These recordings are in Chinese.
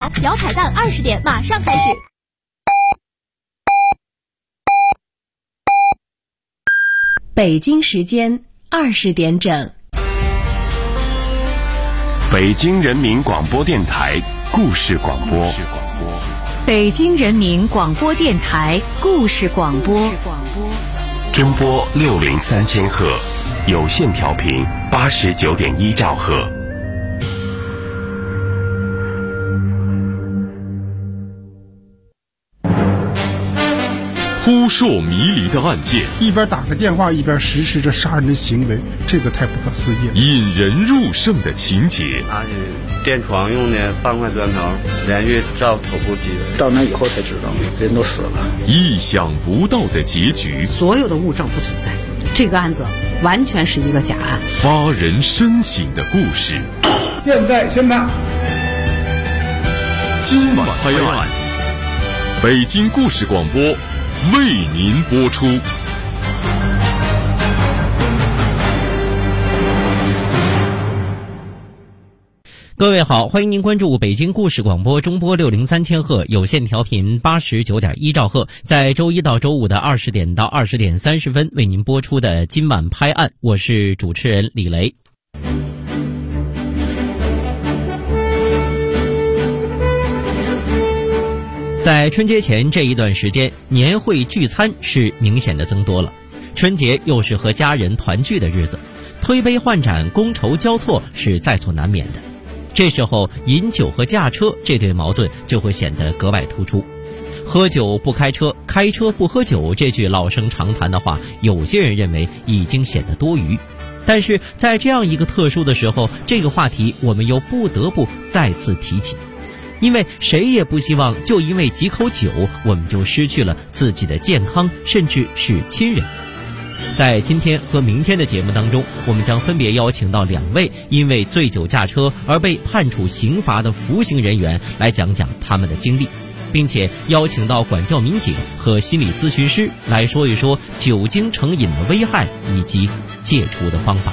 小彩蛋20点马上开始。 北京时间20点整。 北京人民广播电台故事广播。 北京人民广播电台故事广播。 中波603千赫，有线调频89.1兆赫。 扑朔迷离的案件， 一边打个电话一边实施着杀人的行为，这个太不可思议了。 引人入胜的情节， 拿起电床用的半块砖头连续照头部击人， 到那以后才知道人都死了。 意想不到的结局， 所有的物证不存在，这个案子完全是一个假案。 发人深省的故事， 现在宣判。 今晚拍案，北京故事广播为您播出。 各位好，欢迎您关注北京故事广播中波603千赫，有线调频89.1兆赫，在周一到周五的20点到20点30分为您播出的今晚拍案，我是主持人李雷。在春节前这一段时间，年会聚餐是明显的增多了。春节又是和家人团聚的日子，推杯换盏、觥筹交错是在所难免的。这时候，饮酒和驾车这对矛盾就会显得格外突出。喝酒不开车，开车不喝酒，这句老生常谈的话，有些人认为已经显得多余。但是在这样一个特殊的时候，这个话题我们又不得不再次提起。因为谁也不希望就因为几口酒，我们就失去了自己的健康，甚至是亲人。在今天和明天的节目当中，我们将分别邀请到2位因为醉酒驾车而被判处刑罚的服刑人员来讲讲他们的经历，并且邀请到管教民警和心理咨询师来说一说酒精成瘾的危害以及戒除的方法。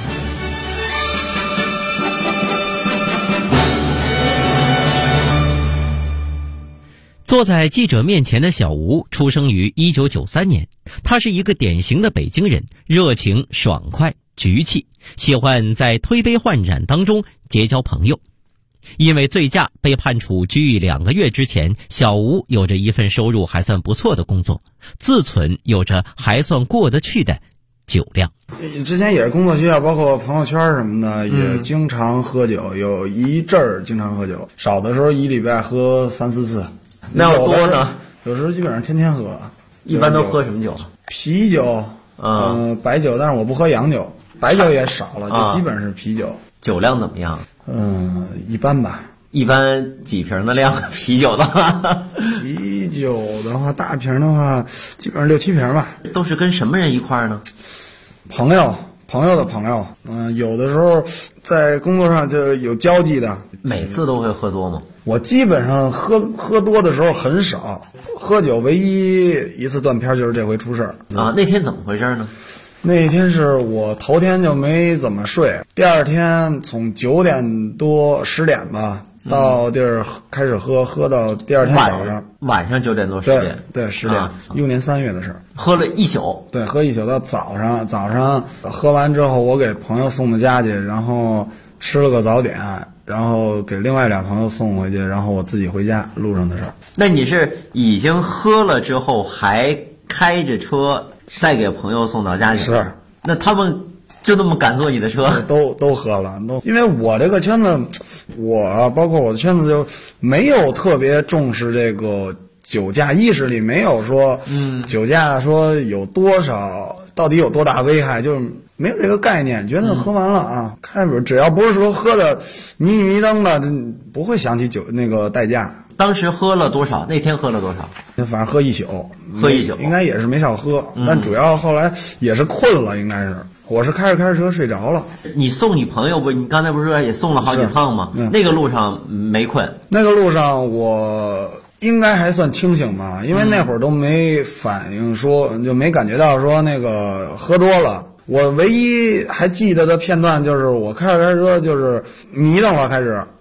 坐在记者面前的小吴出生于1993年，他是一个典型的北京人，热情、爽快、局气，喜欢在推杯换盏当中结交朋友。因为醉驾被判处拘役2个月之前，小吴有着一份收入还算不错的工作，自存有着还算过得去的酒量。 之前也是工作需要，包括朋友圈什么的，也经常喝酒，有一阵儿经常喝酒，少的时候1礼拜喝3-4次。 那要多呢？ 有时候基本上天天喝。 一般都喝什么酒？ 啤酒，白酒，但是我不喝洋酒，白酒也少了，就基本是啤酒。 酒量怎么样？ 一般吧。 一般几瓶的量？啤酒的话？ 啤酒的话，大瓶的话，基本上6-7瓶吧。 都是跟什么人一块儿呢？ 朋友的朋友，有的时候在工作上就有交际的。 每次都会喝多吗？ 我基本上喝多的时候很少，喝酒唯一一次断片就是这回出事儿啊。那天怎么回事呢？ 那天是我头天就没怎么睡，第二天从9点多10点吧到地儿开始喝到第二天早上。 晚上9点多10点。 对10点，16年3月的事儿。 喝了一宿。 对，喝一宿到早上喝完之后，我给朋友送到家去，然后吃了个早点，然后给另外2朋友送回去，然后我自己回家路上的事儿。 那你是已经喝了之后还开着车再给朋友送到家去？ 是。 那他们就那么敢坐你的车？ 都喝了，因为我这个圈子，包括我的圈子就没有特别重视这个酒驾意识，里没有说酒驾说有多少，到底有多大危害，就是没有这个概念，觉得喝完了啊，只要不是说喝的迷迷瞪的，不会想起酒那个代驾。 当时喝了多少？那天喝了多少？ 反正喝一宿，应该也是没少喝，但主要后来也是困了，应该是。我是开着车睡着了。 你送你朋友不？你刚才不是说也送了好几趟吗？那个路上没困？ 那个路上我应该还算清醒吧，因为那会儿都没反应说，就没感觉到说那个喝多了。我唯一还记得的片段就是我开着车就是迷瞪了，开始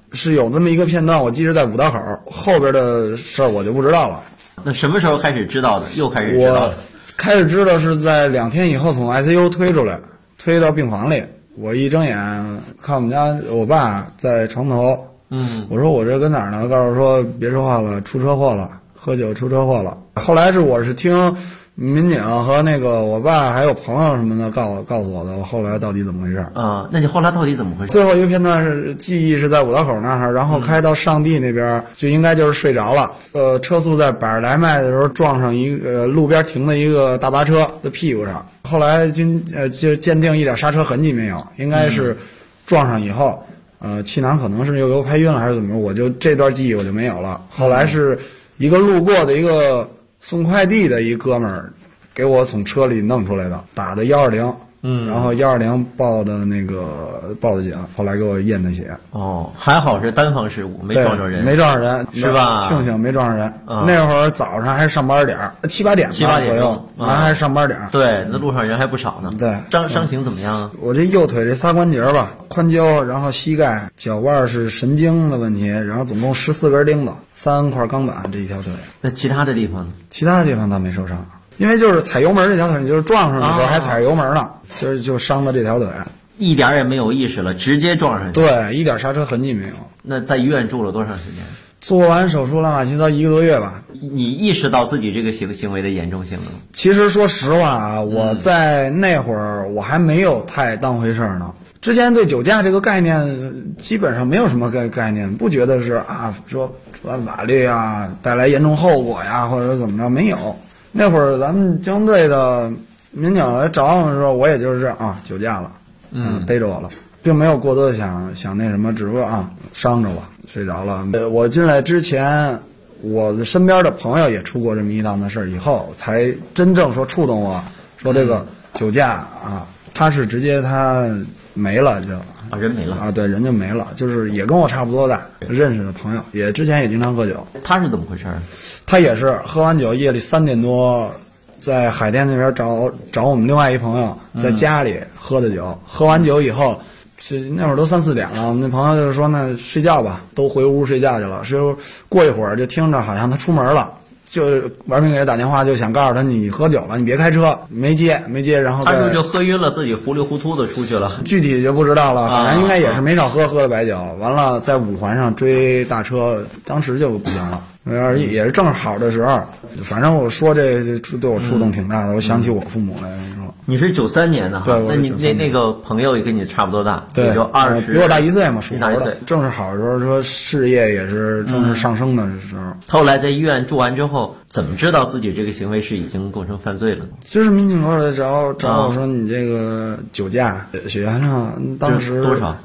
是有那么一个片段，我记得在五道口，后边的事儿我就不知道了。 那什么时候开始知道的？又开始知道的？ 我开始知道是在2天以后从 ICU 推出来，推到病房里。我一睁眼看我们家我爸在床头，我说我这跟哪儿呢？告诉我说别说话了，出车祸了，喝酒出车祸了。后来我是听民警和那个我爸还有朋友什么的告诉我的，后来到底怎么回事啊？那你后来到底怎么回事？ 最后一个片段是记忆是在五道口那儿，然后开到上地那边，就应该就是睡着了。车速在100来迈的时候撞上一个路边停的一个大巴车的屁股上，后来就鉴定一点刹车痕迹没有，应该是撞上以后，气囊可能是又拍晕了还是怎么着，我就这段记忆我就没有了。后来是一个路过的一个送快递的一哥们儿给我从车里弄出来的，打的120，然后120报的警，后来给我验的血。 哦，还好是单方事故，没撞着人， 没撞上人， 是吧？ 庆幸没撞上人。那会儿早上还是上班点，7、8点左右，还是上班点。 对，那路上人还不少呢。 对， 伤情怎么样啊？ 我这右腿这3关节吧，髋胶，然后膝盖、脚腕是神经的问题，然后总共14根钉子，3块钢板，这一条腿。 那其他的地方呢？ 其他的地方倒没受伤。因为就是踩油门这条腿，就是撞上的时候还踩着油门呢，就伤到这条腿， 一点也没有意识了，直接撞上去。 对，一点刹车痕迹没有。 那在医院住了多长时间？ 做完手术乱码七糟1个多月吧。 你意识到自己这个行为的严重性了吗？ 其实说实话啊，我在那会儿我还没有太当回事呢。之前对酒驾这个概念基本上没有什么概念，不觉得是说触犯法律啊，带来严重后果呀，或者怎么着，没有。那会儿咱们交通队的民警来找我的时候，我也就是酒驾了，逮着我了，并没有过多的想那什么，只不过伤着了，睡着了。我进来之前，我的身边的朋友也出过这么一档的事儿，以后才真正说触动我，说这个酒驾他是直接他没了就人没了对，人就没了，就是也跟我差不多大认识的朋友，也之前也经常喝酒。 他是怎么回事？ 他也是喝完酒，夜里3点多，在海淀那边找我们另外一朋友，在家里喝的酒。喝完酒以后，那会儿都3、4点了，我们那朋友就是说那睡觉吧，都回屋睡觉去了。过一会儿就听着好像他出门了。就玩命给他打电话，就想告诉他你喝酒了，你别开车，没接，然后他是不是就喝晕了，自己糊里糊涂的出去了？ 具体就不知道了，反正应该也是没少喝的白酒。完了在5环上追大车，当时就不行了，也是正好的时候。反正我说这对我触动挺大的，我想起我父母来说。 你是93年的哈？ 对， 那你那个朋友也跟你差不多大， 对， 就20， 比我大1岁嘛， 属猴的。 正是好的时候，说事业也是正是上升的时候。 后来在医院住完之后，怎么知道自己这个行为是已经构成犯罪了呢？ 就是民警过来找我说你这个酒驾，血压上当时多少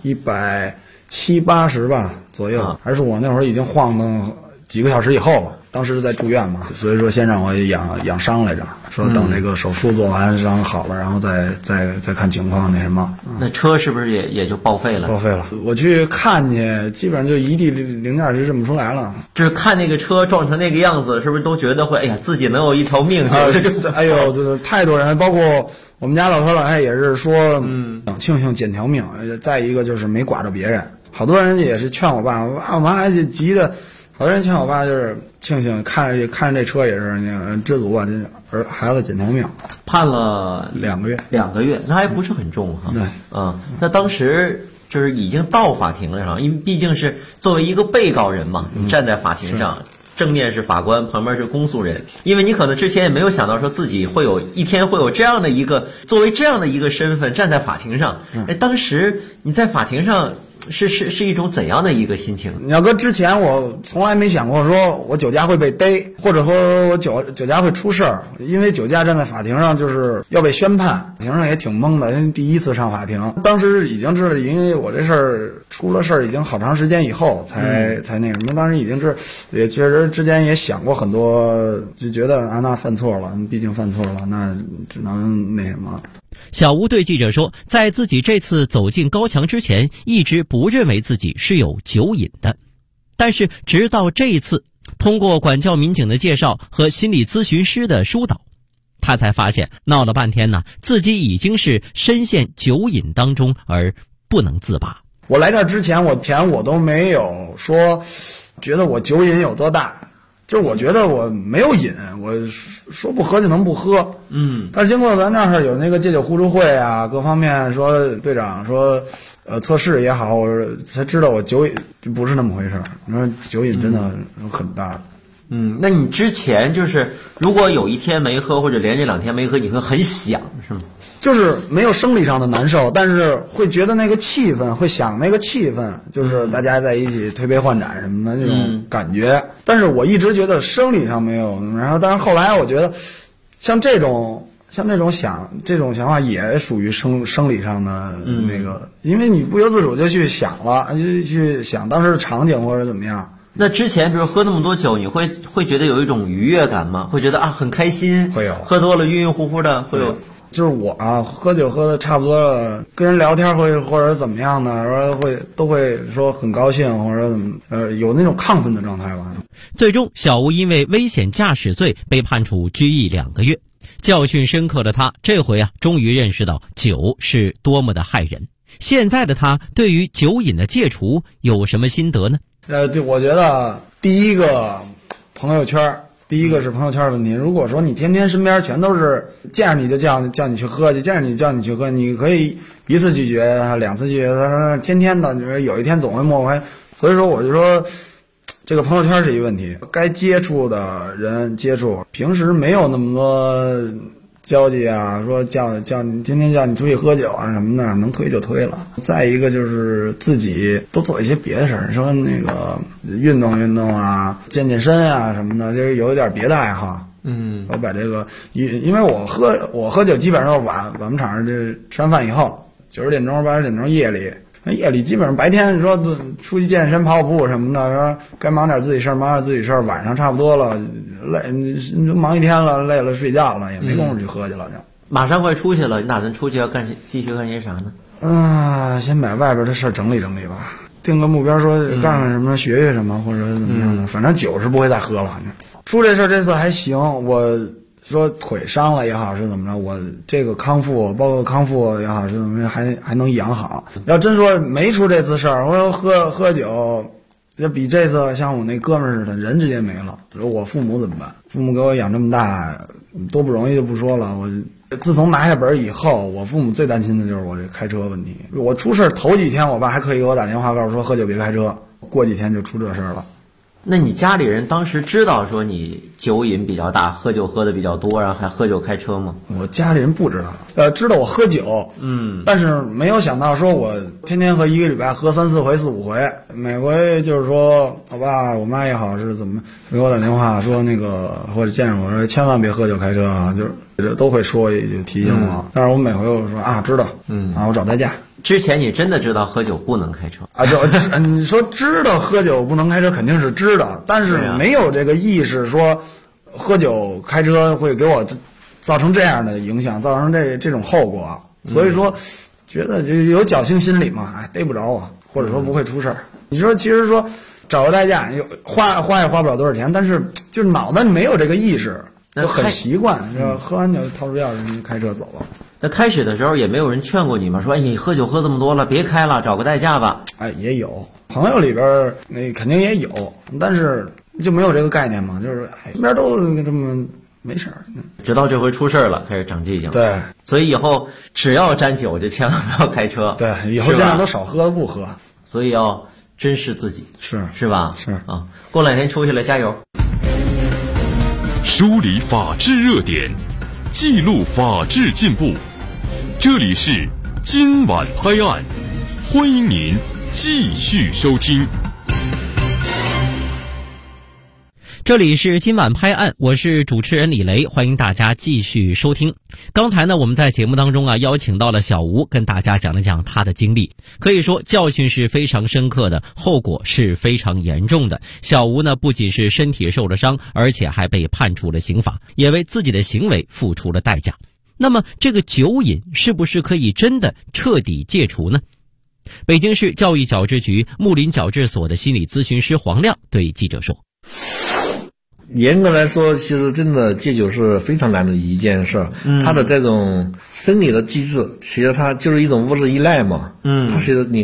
？170、80吧左右，还是我那会儿已经晃荡几个小时以后了。当时在住院嘛，所以说先让我养伤来着，说等这个手术做完，伤好了，然后再看情况那什么。 那车是不是也就报废了？ 报废了。我去看去，基本上就一地零件就认不出来了。 就是看那个车撞成那个样子，是不是都觉得会自己能有一条命？ 哎呦，这太多人，包括我们家老头老太太也是说，庆幸捡条命。再一个就是没剐着别人，好多人也是劝我爸，我妈还急的。好多人劝我爸就是庆幸看着这车也是知足吧，这孩子捡条命， 判了 2个月 ，2个月，那还不是很重哈。 对， 那当时就是已经到法庭了上，因为毕竟是作为一个被告人嘛，你站在法庭上，正面是法官，旁边是公诉人，因为你可能之前也没有想到说自己会有一天会有这样的一个作为这样的一个身份站在法庭上。当时你在法庭上。是一种怎样的一个心情？ 你要搁之前，我从来没想过说我酒驾会被逮，或者说我酒驾会出事儿。因为酒驾站在法庭上就是要被宣判，法庭上也挺懵的，因为第一次上法庭，当时已经知道，因为我这事儿出了事儿已经好长时间以后才那什么，当时已经是也确实之前也想过很多，就觉得那犯错了，毕竟犯错了，那只能那什么。 小吴对记者说，在自己这次走进高墙之前，一直不认为自己是有酒瘾的。但是直到这一次，通过管教民警的介绍和心理咨询师的疏导，他才发现闹了半天呢，自己已经是深陷酒瘾当中而不能自拔。 我来这儿之前，我都没有说觉得我酒瘾有多大，就是我觉得我没有瘾，我说不喝就能不喝。但是经过咱这儿有那个戒酒互助会啊，各方面说队长说测试也好，我才知道我酒瘾就不是那么回事儿。你说酒瘾真的很大。 那你之前就是如果有一天没喝或者连着2天没喝，你会很想是吗？ 就是没有生理上的难受，但是会觉得那个气氛，会想那个气氛，就是大家在一起推杯换盏什么的那种感觉。但是我一直觉得生理上没有，然后但是后来我觉得像这种想法也属于生理上的那个，因为你不由自主就去想了，就去想当时的场景或者怎么样。 那之前比如喝那么多酒，你会觉得有一种愉悦感吗？会觉得很开心？ 会有。 喝多了晕晕乎乎的会有。 就是我喝酒喝的差不多了，跟人聊天或者怎么样的，都会说很高兴或者怎么有那种亢奋的状态吧。 最终，小吴因为危险驾驶罪被判处拘役2个月。教训深刻的他，这回终于认识到酒是多么的害人。现在的他对于酒瘾的戒除有什么心得呢？ 对，我觉得第一个是朋友圈的问题。如果说你天天身边全都是见着你就叫你去喝去，见着你叫你去喝，你可以1次拒绝2次拒绝，他说天天的，你说有一天总会莫怀。所以说我就说这个朋友圈是一个问题，该接触的人接触，平时没有那么多交际啊，说叫你天天叫你出去喝酒啊什么的，能推就推了。再一个就是自己多做一些别的事儿，说那个运动啊，健身啊什么的，就是有一点别的爱好。我把这个因为我喝酒基本上晚上场这吃完饭以后，9点钟8点钟夜里基本上白天说出去健身跑步什么的，说该忙点自己事儿，晚上差不多了，累你忙一天了，累了睡觉了，也没工夫去喝去了就。 马上快出去了，你打算出去要继续干些啥呢？ 先把外边的事儿整理整理吧，定个目标，说干干什么，学什么或者怎么样的，反正酒是不会再喝了。出这事儿这次还行，我说腿伤了也好是怎么着，我这个康复包括康复也好是怎么着，还能养好。要真说没出这次事儿，我说喝酒就比这次像我那哥们儿似的，人直接没了。我父母怎么办？父母给我养这么大多不容易就不说了，我自从拿下本以后，我父母最担心的就是我这开车问题。我出事头几天我爸还可以给我打电话告诉说喝酒别开车，过几天就出这事儿了。 那你家里人当时知道说你酒瘾比较大，喝酒喝的比较多，然后还喝酒开车吗？ 我家里人不知道，知道我喝酒，但是没有想到说我天天喝，一个礼拜喝3、4回、4、5回，每回就是说我爸我妈也好是怎么给我打电话说那个或者见着我说千万别喝酒开车啊，就是都会说一句提醒我，但是我每回我说知道，我找代驾。 之前你真的知道喝酒不能开车你说知道喝酒不能开车肯定是知道，但是没有这个意识说喝酒开车会给我造成这样的影响，造成这种后果，所以说觉得就有侥幸心理嘛，逮不着我，或者说不会出事儿。你说其实说找个代驾花也花不了多少钱，但是就是脑袋里没有这个意识，就很习惯，就喝完酒掏出钥匙开车走了。 那开始的时候也没有人劝过你吗？说你喝酒喝这么多了别开了，找个代驾吧。 也有朋友里边那肯定也有，但是就没有这个概念嘛，就是身边都这么没事儿。 直到这回出事儿了，开始长记性。 对， 所以以后只要沾酒就千万不要开车。 对，以后尽量都少喝不喝。 所以要珍视自己，是吧？ 是啊，过2天出去了，加油！ 梳理法治热点，记录法治进步。这里是今晚拍案，欢迎您继续收听。 这里是今晚拍案，我是主持人李雷，欢迎大家继续收听。刚才呢，我们在节目当中邀请到了小吴，跟大家讲了讲他的经历。可以说教训是非常深刻的，后果是非常严重的。小吴呢，不仅是身体受了伤，而且还被判处了刑罚，也为自己的行为付出了代价。那么这个酒瘾是不是可以真的彻底戒除呢？北京市教育矫治局木林矫治所的心理咨询师黄亮对记者说， 严格来说，其实真的戒酒是非常难的一件事。它的这种生理的机制，其实它就是一种物质依赖嘛。它其实你看，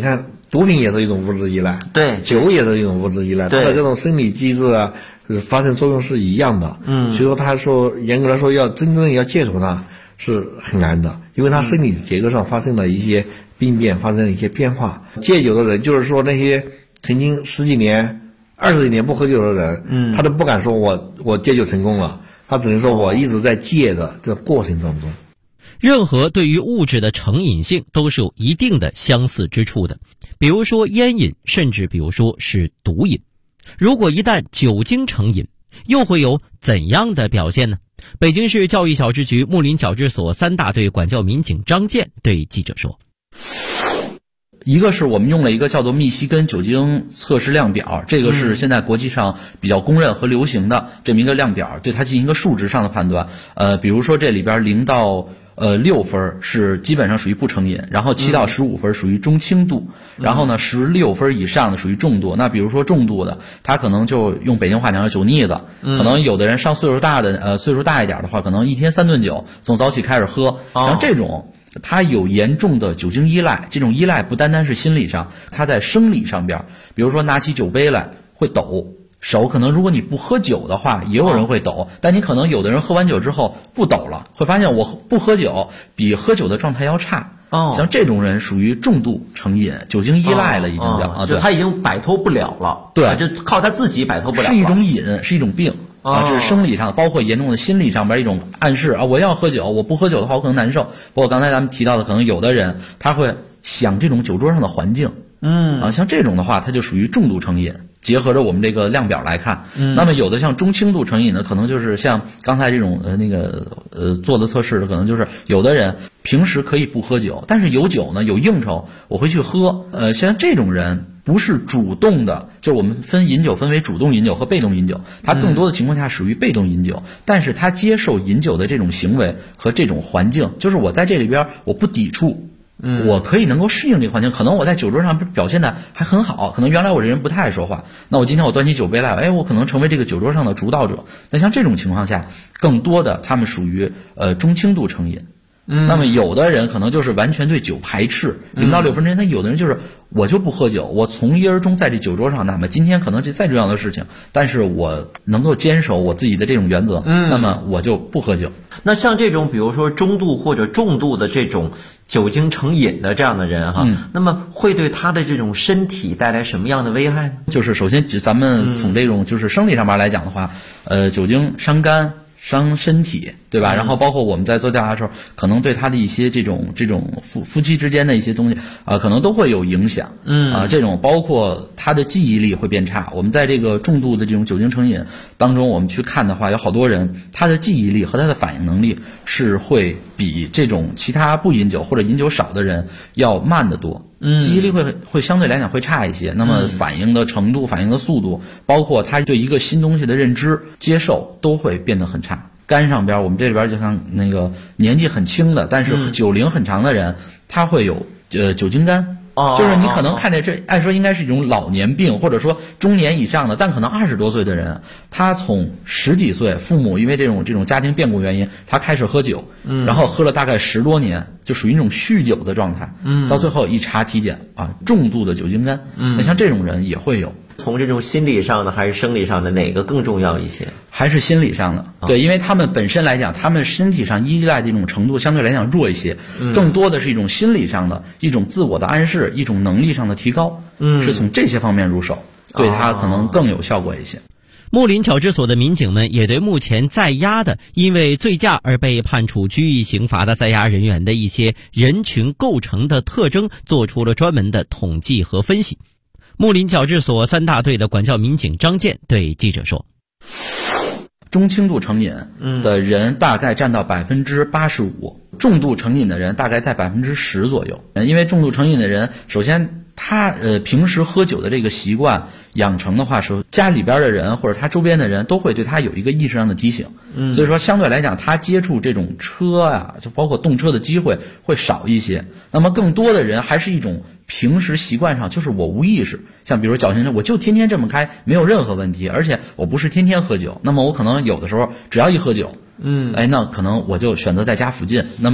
毒品也是一种物质依赖， 对， 酒也是一种物质依赖，它的这种生理机制啊，发生作用是一样的。所以说他说严格来说要真正要戒除它是很难的，因为它生理结构上发生了一些病变，发生了一些变化。戒酒的人就是说那些曾经10几年、20几年不喝酒的人，他都不敢说我戒酒成功了，他只能说我一直在戒的这个过程当中。 任何对于物质的成瘾性都是有一定的相似之处的，比如说烟瘾，甚至比如说是毒瘾。如果一旦酒精成瘾，又会有怎样的表现呢？北京市教育小支局木林矫治所3大队管教民警张健对记者说， 一个是我们用了一个叫做密西根酒精测试量表，这个是现在国际上比较公认和流行的这么一个量表，对它进行一个数值上的判断。比如说这里边0到6分是基本上属于不成瘾，然后7到15分属于中轻度，然后呢16分以上的属于重度。那比如说重度的，他可能就用北京话讲酒腻子，可能有的人上岁数大一点的话，可能1天3顿酒，从早起开始喝，像这种他有严重的酒精依赖，这种依赖不单单是心理上，他在生理上边，比如说拿起酒杯来会抖。手可能如果你不喝酒的话，也有人会抖，但你可能有的人喝完酒之后不抖了，会发现我不喝酒比喝酒的状态要差。像这种人属于重度成瘾，酒精依赖了已经叫就他已经摆脱不了了， 对， 就靠他自己摆脱不了， 是一种瘾，是一种病。这是生理上，包括严重的心理上边一种暗示啊，我要喝酒，我不喝酒的话我可能难受。包括刚才咱们提到的，可能有的人他会想这种酒桌上的环境，像这种的话，他就属于重度成瘾。结合着我们这个量表来看，那么有的像中轻度成瘾呢，可能就是像刚才这种做的测试的，可能就是有的人平时可以不喝酒，但是有酒呢有应酬我会去喝，像这种人不是主动的，就是我们饮酒分为主动饮酒和被动饮酒，他更多的情况下属于被动饮酒，但是他接受饮酒的这种行为和这种环境，就是我在这里边我不抵触。我可以能够适应这个环境，可能我在酒桌上表现的还很好，可能原来我这人不太爱说话，那我今天我端起酒杯来，我可能成为这个酒桌上的主导者。那像这种情况下，更多的他们属于中轻度成瘾。那么有的人可能就是完全对酒排斥，0到6分之间，他有的人就是我就不喝酒，我从一而终在这酒桌上，那么今天可能这再重要的事情，但是我能够坚守我自己的这种原则，那么我就不喝酒。 那像这种比如说中度或者重度的这种酒精成瘾的这样的人哈，那么会对他的这种身体带来什么样的危害呢？ 就是首先咱们从这种就是生理上面来讲的话，酒精伤肝伤身体，对吧？然后包括我们在做调查的时候，可能对他的一些这种夫妻之间的一些东西可能都会有影响。这种包括他的记忆力会变差。我们在这个重度的这种酒精成瘾当中，我们去看的话，有好多人他的记忆力和他的反应能力是会比这种其他不饮酒或者饮酒少的人要慢得多。记忆力会相对来讲会差一些，那么反应的程度、反应的速度，包括他对一个新东西的认知、接受都会变得很差。肝上边，我们这里边就像那个年纪很轻的，但是酒龄很长的人，他会有酒精肝。就是你可能看见这按说应该是一种老年病，或者说中年以上的，但可能20多岁的人，他从10几岁，父母因为这种家庭变故原因，他开始喝酒，然后喝了大概10多年，就属于那种酗酒的状态，到最后一查体检重度的酒精肝，那像这种人也会有。 从这种心理上的还是生理上的哪个更重要一些？ 还是心理上的，对，因为他们本身来讲，他们身体上依赖的这种程度相对来讲弱一些，更多的是一种心理上的一种自我的暗示，一种能力上的提高，是从这些方面入手，对他可能更有效果一些。 木林矫治所的民警们也对目前在押的因为醉驾而被判处拘役刑罚的在押人员的一些人群构成的特征做出了专门的统计和分析。木林矫治所3大队的管教民警张健对记者说， 中轻度成瘾的人大概占到85%，重度成瘾的人大概在10%左右。因为重度成瘾的人，首先他平时喝酒的这个习惯养成的话，是家里边的人或者他周边的人都会对他有一个意识上的提醒，所以说相对来讲，他接触这种车就包括动车的机会会少一些。那么更多的人还是一种平时习惯上，就是我无意识，像比如侥幸车，我就天天这么开，没有任何问题，而且我不是天天喝酒，那么我可能有的时候只要一喝酒，那可能我就选择在家附近，那么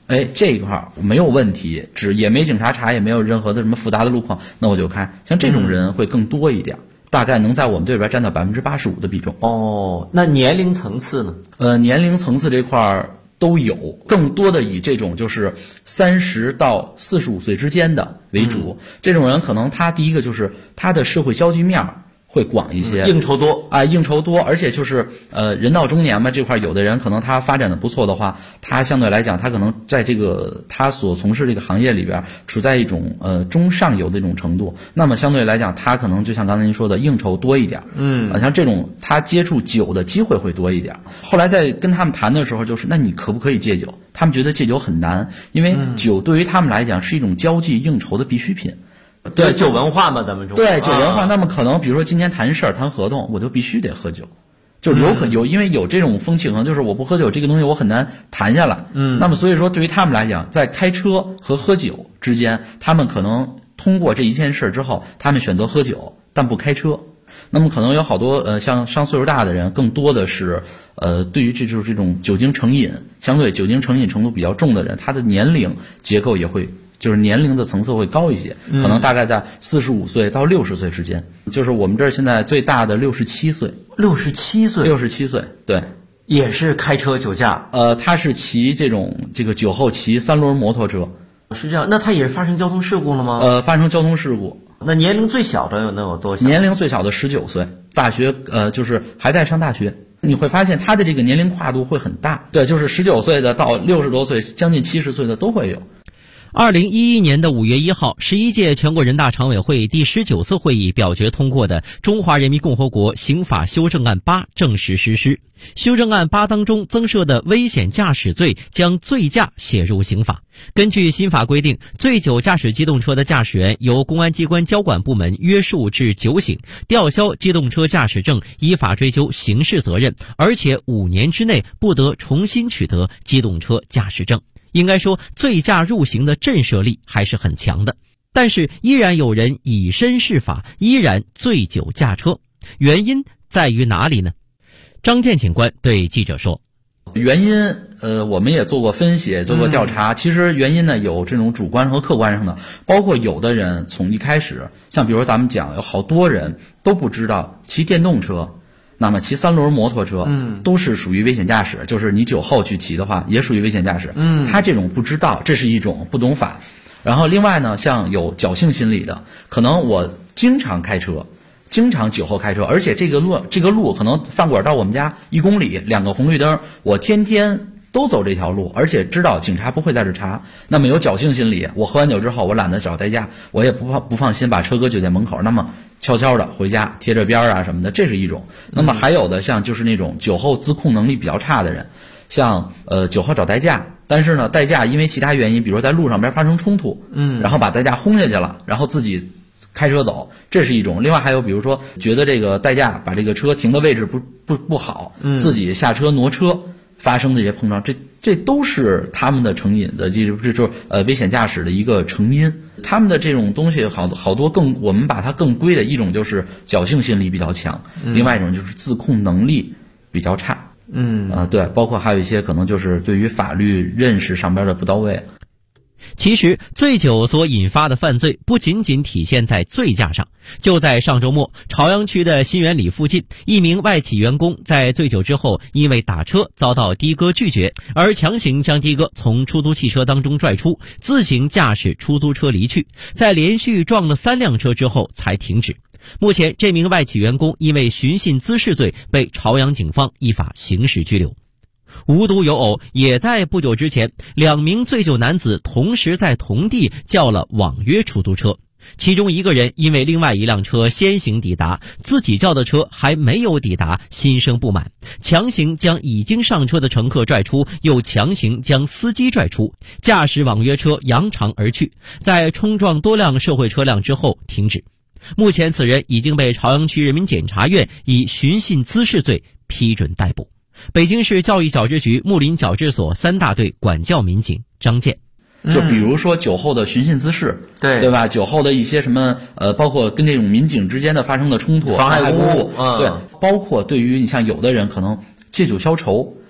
这一块没有问题，也没警察查，也没有任何的什么复杂的路况，那我就开。像这种人会更多一点，大概能在我们队里边占到85%的比重。 那年龄层次呢？ 年龄层次这块都有，更多的以这种就是30到45岁之间的为主。这种人可能他第一个就是他的社会交际面会广一些， 应酬多啊，应酬多，而且就是人到中年嘛，这块有的人可能他发展的不错的话，他相对来讲，他可能在这个他所从事这个行业里边处在一种中上游的这种程度，那么相对来讲，他可能就像刚才您说的，应酬多一点，像这种他接触酒的机会会多一点。后来在跟他们谈的时候，就是那你可不可以戒酒？他们觉得戒酒很难，因为酒对于他们来讲是一种交际应酬的必需品。 对，酒文化嘛，咱们中国对酒文化，那么可能比如说今天谈事儿、谈合同，我就必须得喝酒，就是因为有这种风气，可能就是我不喝酒这个东西我很难谈下来。那么所以说对于他们来讲，在开车和喝酒之间，他们可能通过这一件事之后，他们选择喝酒但不开车。那么可能有好多像上岁数大的人，更多的是对于就是这种酒精成瘾，相对酒精成瘾程度比较重的人，他的年龄结构也会。就是年龄的层次会高一些，可能大概在45岁到60岁之间。就是我们这儿现在最大的67岁，67岁，对， 也是开车酒驾。 他是骑这个酒后骑3轮摩托车。 是这样，那他也是发生交通事故了吗？ 发生交通事故。 那年龄最小的能有多小？ 年龄最小的19岁，大学就是还在上大学。你会发现他的这个年龄跨度会很大，对，就是19岁的到60多岁，将近70岁的都会有。 2011年的5月1号，11届全国人大常委会第19次会议表决通过的《中华人民共和国刑法修正案8》正式实施。修正案8当中增设的危险驾驶罪将醉驾写入刑法。根据新法规定，醉酒驾驶机动车的驾驶员由公安机关交管部门约束至酒醒，吊销机动车驾驶证，依法追究刑事责任，而且5年之内不得重新取得机动车驾驶证。应该说，醉驾入刑的震慑力还是很强的，但是依然有人以身试法，依然醉酒驾车，原因在于哪里呢？张建警官对记者说：“ 原因，我们也做过分析，也做过调查。其实原因呢，有这种主观和客观上的，包括有的人从一开始，像比如咱们讲，有好多人都不知道骑电动车。”那么骑3轮摩托车，都是属于危险驾驶，就是你酒后去骑的话，也属于危险驾驶。他这种不知道，这是一种不懂法。然后另外呢，像有侥幸心理的，可能我经常开车，经常酒后开车，而且这个路可能饭馆到我们家1公里，2个红绿灯，我天天都走这条路，而且知道警察不会在这查。那么有侥幸心理，我喝完酒之后，我懒得找代驾，我也不放心把车搁酒店门口，那么悄悄的回家贴着边啊什么的，这是一种。那么还有的像就是那种酒后自控能力比较差的人，像酒后找代驾，但是呢代驾因为其他原因，比如说在路上边发生冲突，然后把代驾轰下去了，然后自己开车走，这是一种。另外还有比如说觉得这个代驾把这个车停的位置不好，自己下车挪车，发生的这些碰撞，这都是他们的成瘾的，这就是危险驾驶的一个成因。他们的这种东西好多我们把它更归的一种就是侥幸心理比较强，另外一种就是自控能力比较差。对，包括还有一些可能就是对于法律认识上边的不到位。 其实醉酒所引发的犯罪不仅仅体现在醉驾上。就在上周末，朝阳区的新源里附近，一名外企员工在醉酒之后，因为打车遭到的哥拒绝，而强行将的哥从出租汽车当中拽出，自行驾驶出租车离去，在连续撞了3辆车之后才停止。目前这名外企员工因为寻衅滋事罪被朝阳警方依法刑事拘留。无独有偶，也在不久之前，2名醉酒男子同时在同地叫了网约出租车，其中一个人因为另外一辆车先行抵达，自己叫的车还没有抵达，心生不满，强行将已经上车的乘客拽出，又强行将司机拽出，驾驶网约车扬长而去，在冲撞多辆社会车辆之后停止。目前此人已经被朝阳区人民检察院以寻衅滋事罪批准逮捕。北京市教育矫治局木林矫治所3大队管教民警张健。 就比如说酒后的寻衅滋事，对吧？酒后的一些什么包括跟这种民警之间的发生的冲突、妨害公务，对，包括对于你像有的人可能借酒消愁，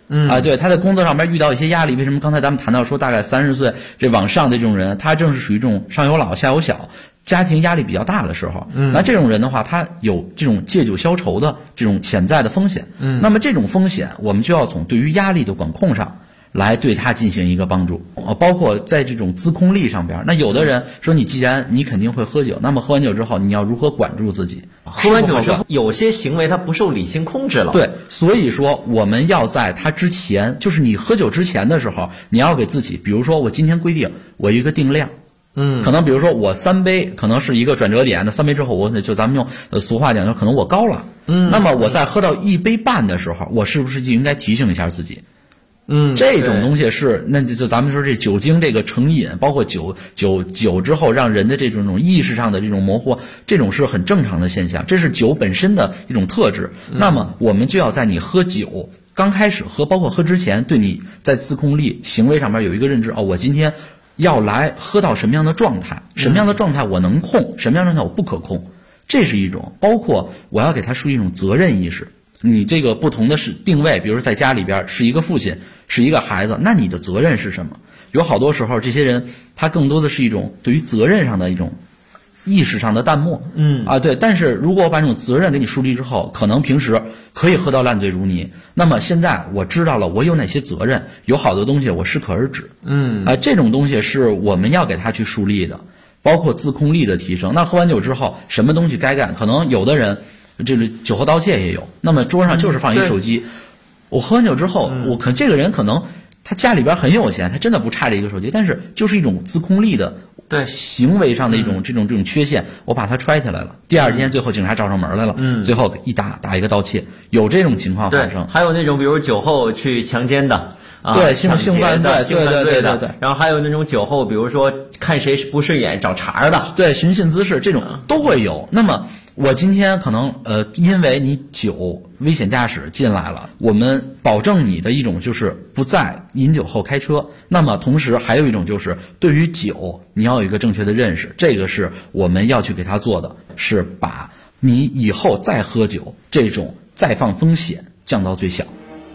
对，他在工作上面遇到一些压力。为什么刚才咱们谈到说大概30岁这往上的这种人，他正是属于这种上有老下有小，家庭压力比较大的时候。那这种人的话，他有这种借酒消愁的这种潜在的风险。那么这种风险，我们就要从对于压力的管控上来对他进行一个帮助，包括在这种自控力上边。那有的人说，你既然你肯定会喝酒，那么喝完酒之后，你要如何管住自己？ 喝完酒之后，有些行为它不受理性控制了。 对，所以说我们要在他之前，就是你喝酒之前的时候，你要给自己，比如说我今天规定我一个定量。可能比如说我3杯可能是一个转折点，那3杯之后我就咱们用俗话讲，就可能我高了。那么我在喝到1杯半的时候，我是不是就应该提醒一下自己？这种东西是，那就咱们说这酒精这个成瘾，包括酒之后让人的这种意识上的这种模糊，这种是很正常的现象，这是酒本身的一种特质。那么我们就要在你喝酒刚开始喝，包括喝之前，对你在自控力行为上面有一个认知。我今天要来喝到什么样的状态，什么样的状态我能控，什么样的状态我不可控，这是一种。包括我要给他树立一种责任意识。你这个不同的是定位，比如说在家里边是一个父亲，是一个孩子，那你的责任是什么？有好多时候这些人他更多的是一种对于责任上的一种意识上的淡漠。对。但是如果我把这种责任给你树立之后，可能平时可以喝到烂醉如泥，那么现在我知道了我有哪些责任，有好多东西我适可而止。这种东西是我们要给他去树立的，包括自控力的提升。那喝完酒之后什么东西该干，可能有的人这个酒后盗窃也有，那么桌上就是放一手机。我喝完酒之后，这个人可能他家里边很有钱，他真的不差这一个手机，但是就是一种自控力的行为上的一种这种缺陷，我把他揣起来了。第二天最后警察找上门来了，最后打一个盗窃，有这种情况发生。 还有那种比如酒后去强奸的。 对，性犯罪，对。 然后还有那种酒后，比如说看谁不顺眼找茬的， 对，寻衅滋事，这种都会有。那么我今天可能因为你酒危险驾驶进来了，我们保证你的一种就是不再饮酒后开车。那么同时还有一种就是对于酒你要有一个正确的认识，这个是我们要去给他做的，是把你以后再喝酒这种再犯风险降到最小。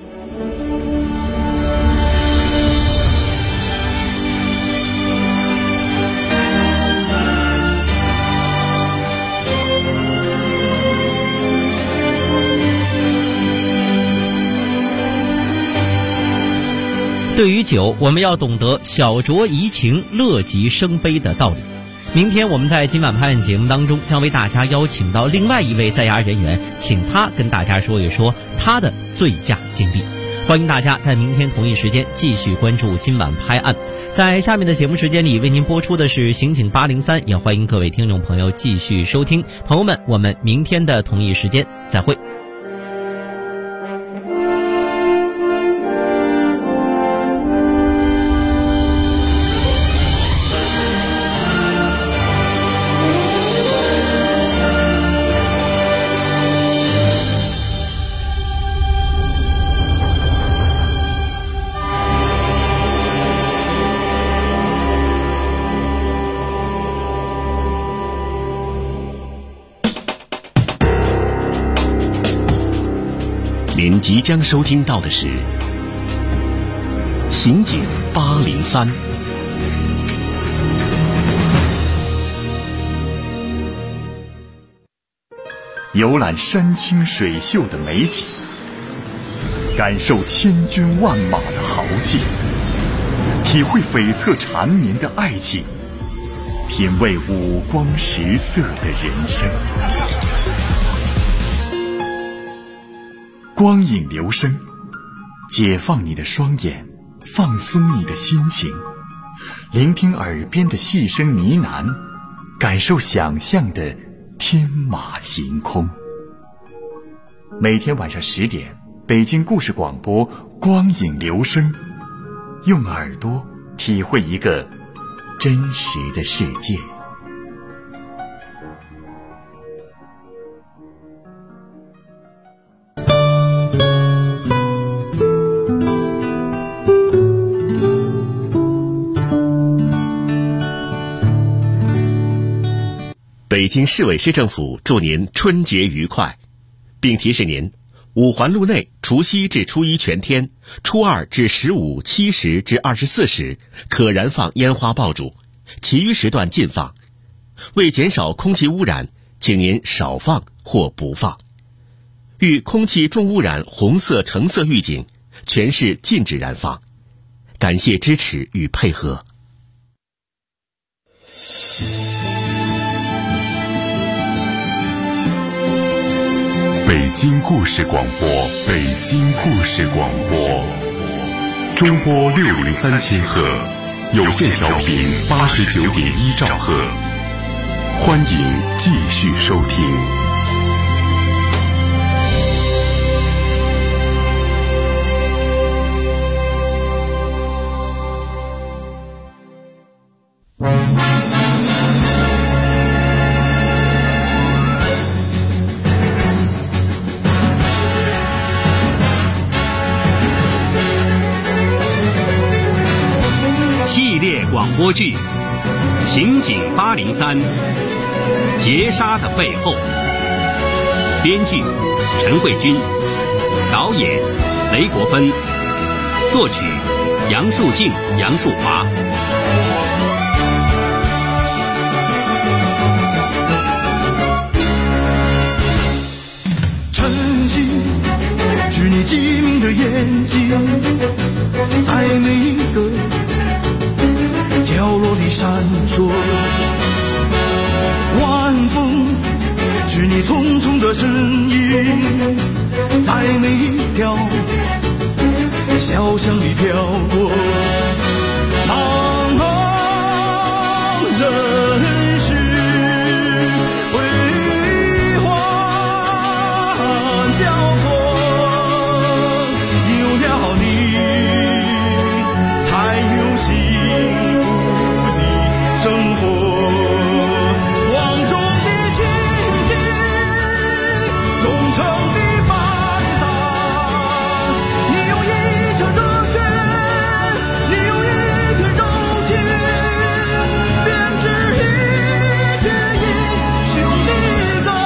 对于酒，我们要懂得小酌怡情，乐极生悲的道理。明天我们在今晚拍案节目当中，将为大家邀请到另外一位在押人员，请他跟大家说一说他的醉驾经历。欢迎大家在明天同一时间继续关注今晚拍案。在下面的节目时间里，为您播出的是刑警803，也欢迎各位听众朋友继续收听。朋友们，我们明天的同一时间再会。 您即将收听到的是刑警803。游览山清水秀的美景，感受千军万马的豪气，体会悱恻缠绵的爱情，品味五光十色的人生。光影留声，解放你的双眼，放松你的心情，聆听耳边的细声呢喃，感受想象的天马行空。每天晚上10点，北京故事广播光影留声，用耳朵体会一个真实的世界。北京市委市政府祝您春节愉快，并提示您，五环路内除夕至初一全天，初二至15、7时至24时可燃放烟花爆竹，其余时段禁放。为减少空气污染，请您少放或不放。遇空气重污染红色、橙色预警，全市禁止燃放。感谢支持与配合。 北京故事广播，北京故事广播，中波603千赫，有线调频89.1兆赫，欢迎继续收听。 广播剧《刑警803》，劫杀的背后。编剧陈慧君，导演雷国芬，作曲杨树静、杨树华。 晨曦是你机敏的眼睛，在每一个角落里闪烁，晚风是你匆匆的身影，在每一条小巷里飘过。茫茫人世辉煌交错，有了你才有幸福生活，光荣的心境，忠诚的伴洒。你用一腔热血，你用一片柔情，编织一曲英雄的歌。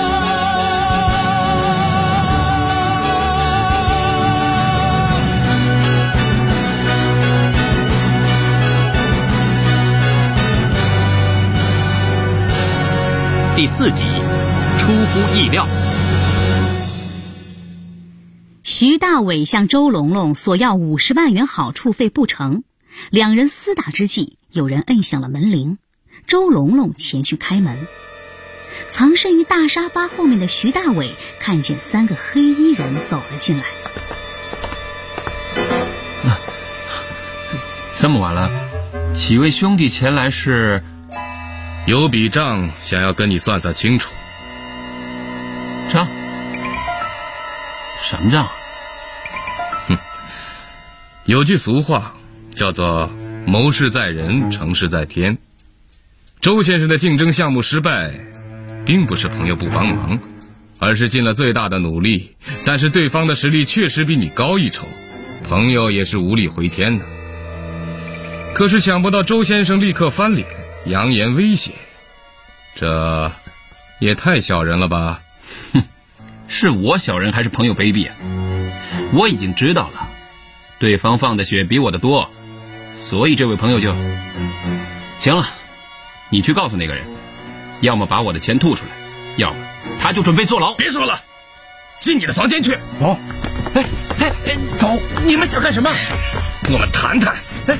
第4集，出乎意料。 徐大伟向周龙龙索要50万元好处费不成，两人厮打之际，有人摁响了门铃，周龙龙前去开门。藏身于大沙发后面的徐大伟看见3个黑衣人走了进来。 这么晚了，几位兄弟前来是？ 有笔账想要跟你算算清楚。 账？什么账？ 有句俗话叫做谋事在人，成事在天。周先生的竞争项目失败，并不是朋友不帮忙，而是尽了最大的努力，但是对方的实力确实比你高一筹，朋友也是无力回天的。可是想不到周先生立刻翻脸，扬言威胁，这也太小人了吧。 是我小人还是朋友卑鄙啊？我已经知道了，对方放的血比我的多，所以这位朋友就行了。你去告诉那个人，要么把我的钱吐出来，要么他就准备坐牢。 别说了，进你的房间去。 走。 走。你们想干什么？我们谈谈。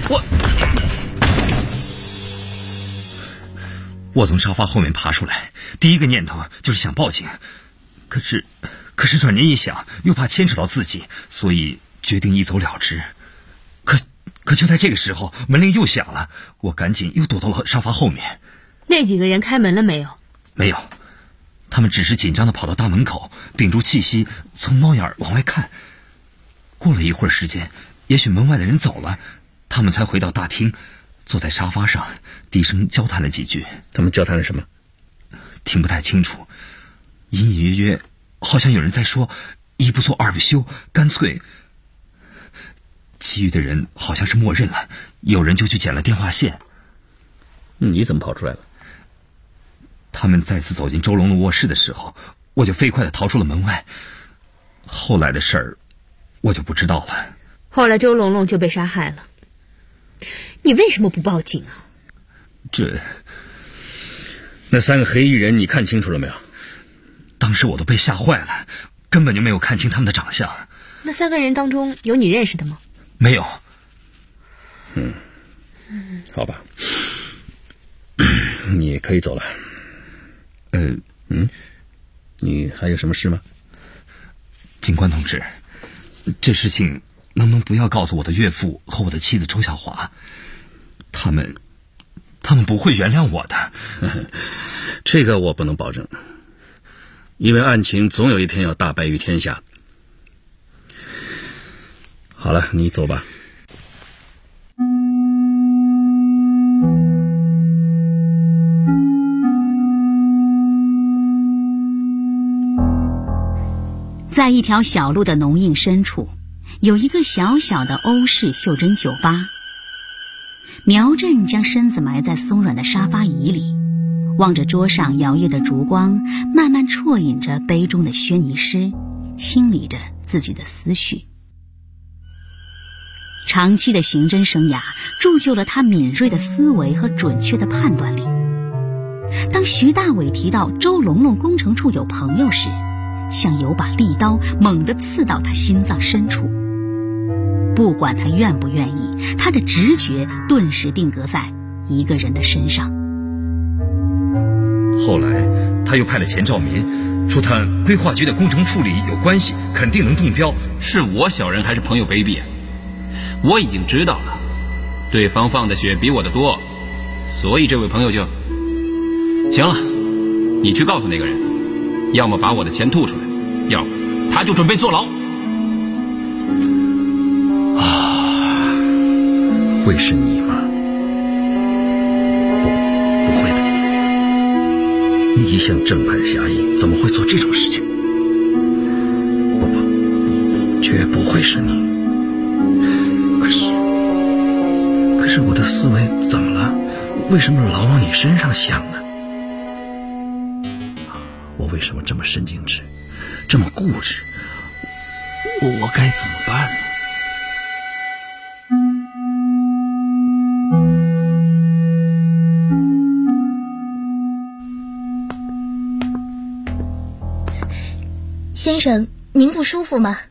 我从沙发后面爬出来，第一个念头就是想报警，可是转念一想，又怕牵扯到自己，所以决定一走了之。可就在这个时候，门铃又响了，我赶紧又躲到了沙发后面。 那几个人开门了没有？ 没有，他们只是紧张地跑到大门口，屏住气息，从猫眼往外看。过了一会儿时间，也许门外的人走了，他们才回到大厅，坐在沙发上，低声交谈了几句。 他们交谈了什么？ 听不太清楚，隐隐约约好像有人在说一不做二不休，干脆。其余的人好像是默认了，有人就去捡了电话线。 你怎么跑出来了？ 他们再次走进周龙的卧室的时候，我就飞快地逃出了门外。后来的事儿我就不知道了。 后来周龙龙就被杀害了，你为什么不报警啊？ 那3个黑衣人你看清楚了没有？ 当时我都被吓坏了，根本就没有看清他们的长相。 那3个人当中有你认识的吗？ 没有。 好吧，你可以走了。你还有什么事吗？ 警官同志，这事情能不能不要告诉我的岳父和我的妻子周小华？他们不会原谅我的。 这个我不能保证，因为案情总有一天要大白于天下。好了，你走吧。 在一条小路的浓荫深处，有一个小小的欧式袖珍酒吧。苗振将身子埋在松软的沙发椅里，望着桌上摇曳的烛光，慢慢啜饮着杯中的轩尼诗，清理着自己的思绪。长期的刑侦生涯铸就了他敏锐的思维和准确的判断力。当徐大伟提到周龙龙工程处有朋友时，像有把利刀猛地刺到他心脏深处。不管他愿不愿意，他的直觉顿时定格在一个人的身上。 后来他又派了钱兆民，说他规划局的工程处里有关系，肯定能中标。 是我小人还是朋友卑鄙？我已经知道了，对方放的血比我的多，所以这位朋友就行了。你去告诉那个人，要么把我的钱吐出来，要么他就准备坐牢。 会是你吗？不会的。你一向正派侠义，怎么会做这种事情？不，绝不会是你。可是我的思维怎么了？为什么老往你身上想呢？我为什么这么神经质，这么固执？我该怎么办呢？ 先生，您不舒服吗？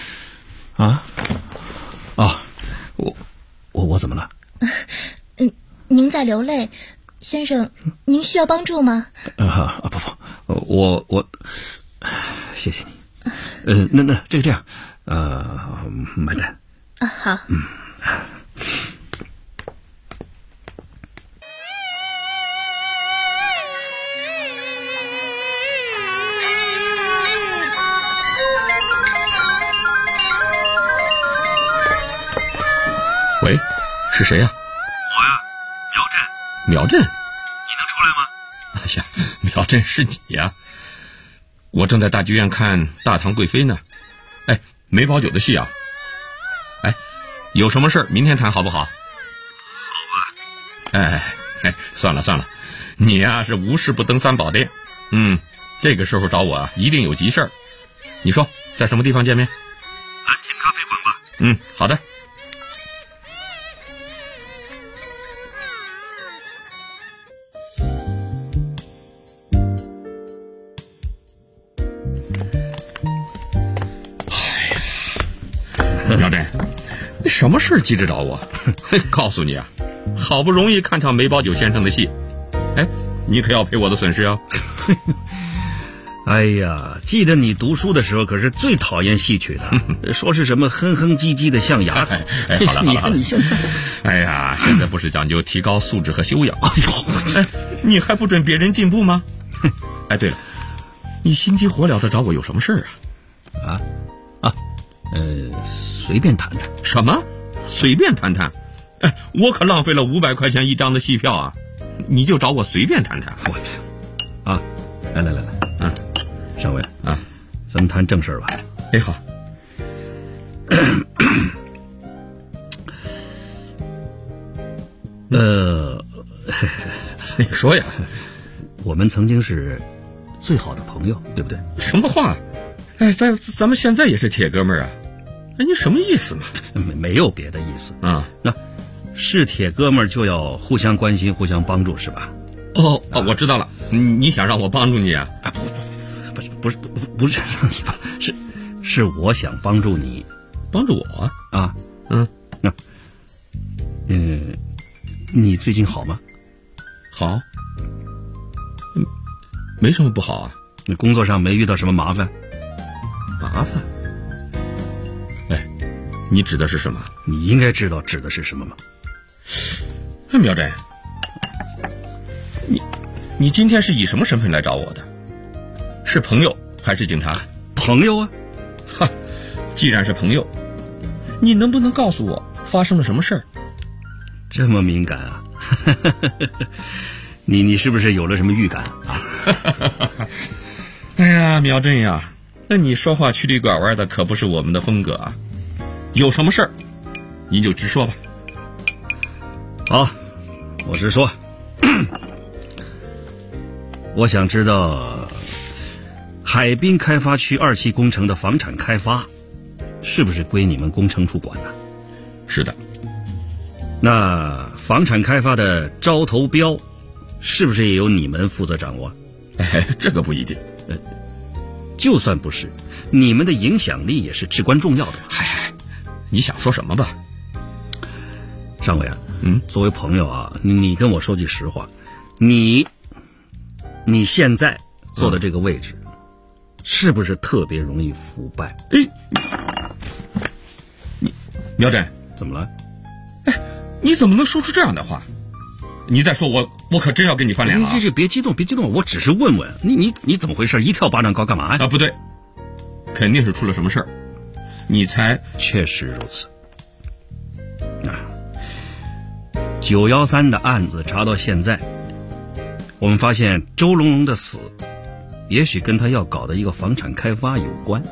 我怎么了？ 您在流泪，先生，您需要帮助吗？ 不，我，谢谢你。那这样，买单。 好。 喂，是谁呀？ 我呀， 苗振。 你能出来吗？ 哎呀，苗振是你呀！我正在大剧院看《大唐贵妃》呢。哎，梅葆玖的戏啊。哎，有什么事明天谈好不好？ 好啊。哎，算了，你呀是无事不登三宝殿。这个时候找我啊，一定有急事儿。你说在什么地方见面？ 蓝天咖啡馆吧。 好的。苗振，什么事急着找我？告诉你啊，好不容易看场梅葆玖先生的戏，哎，你可要赔我的损失啊！ 哎呀，记得你读书的时候可是最讨厌戏曲的，说是什么哼哼唧唧的像丫头。 好了， 你现在， 哎呀，现在不是讲究提高素质和修养？你还不准别人进步吗？哎，对了，你心急火燎的找我有什么事儿啊？ 随便谈谈。 什么？随便谈谈？哎，我可浪费了500块钱一张的戏票啊！你就找我随便谈谈？ 来，上尉啊，咱们谈正事吧。 哎，好。你说呀， 我们曾经是最好的朋友，对不对？ 什么话？哎，咱们现在也是铁哥们儿啊！ 哎，你什么意思嘛？ 没有别的意思啊。 那是铁哥们儿就要互相关心、互相帮助，是吧？ 哦，我知道了。你想让我帮助你啊？ 不是让你帮，是我想帮助你， 帮助我啊？那你最近好吗？ 好，没什么不好啊。 你工作上没遇到什么麻烦？ 麻烦？哎，你指的是什么？ 你应该知道指的是什么吗？ 哎，苗真，你今天是以什么身份来找我的？是朋友还是警察？ 朋友啊。 哈，既然是朋友，你能不能告诉我发生了什么事儿？ 这么敏感啊？你是不是有了什么预感啊？ 哎呀，苗真呀，那你说话曲里拐弯的可不是我们的风格啊。有什么事儿，你就直说吧。 好，我直说。我想知道海滨开发区2期工程的房产开发是不是归你们工程处管呢？ 是的。 那房产开发的招投标是不是也由你们负责掌握？ 哎，这个不一定。 就算不是，你们的影响力也是至关重要的。 嗨，你想说什么吧？ 尚伟啊，作为朋友啊，你跟我说句实话，你现在坐的这个位置，是不是特别容易腐败？ 你苗真怎么了？ 哎，你怎么能说出这样的话？你再说我可真要跟你翻脸了。 你别激动，别激动，我只是问问你怎么回事？一跳巴掌高干嘛呀？ 啊，不对，肯定是出了什么事儿。你猜？ 确实如此。913的案子查到现在，我们发现周龙龙的死，也许跟他要搞的一个房产开发有关。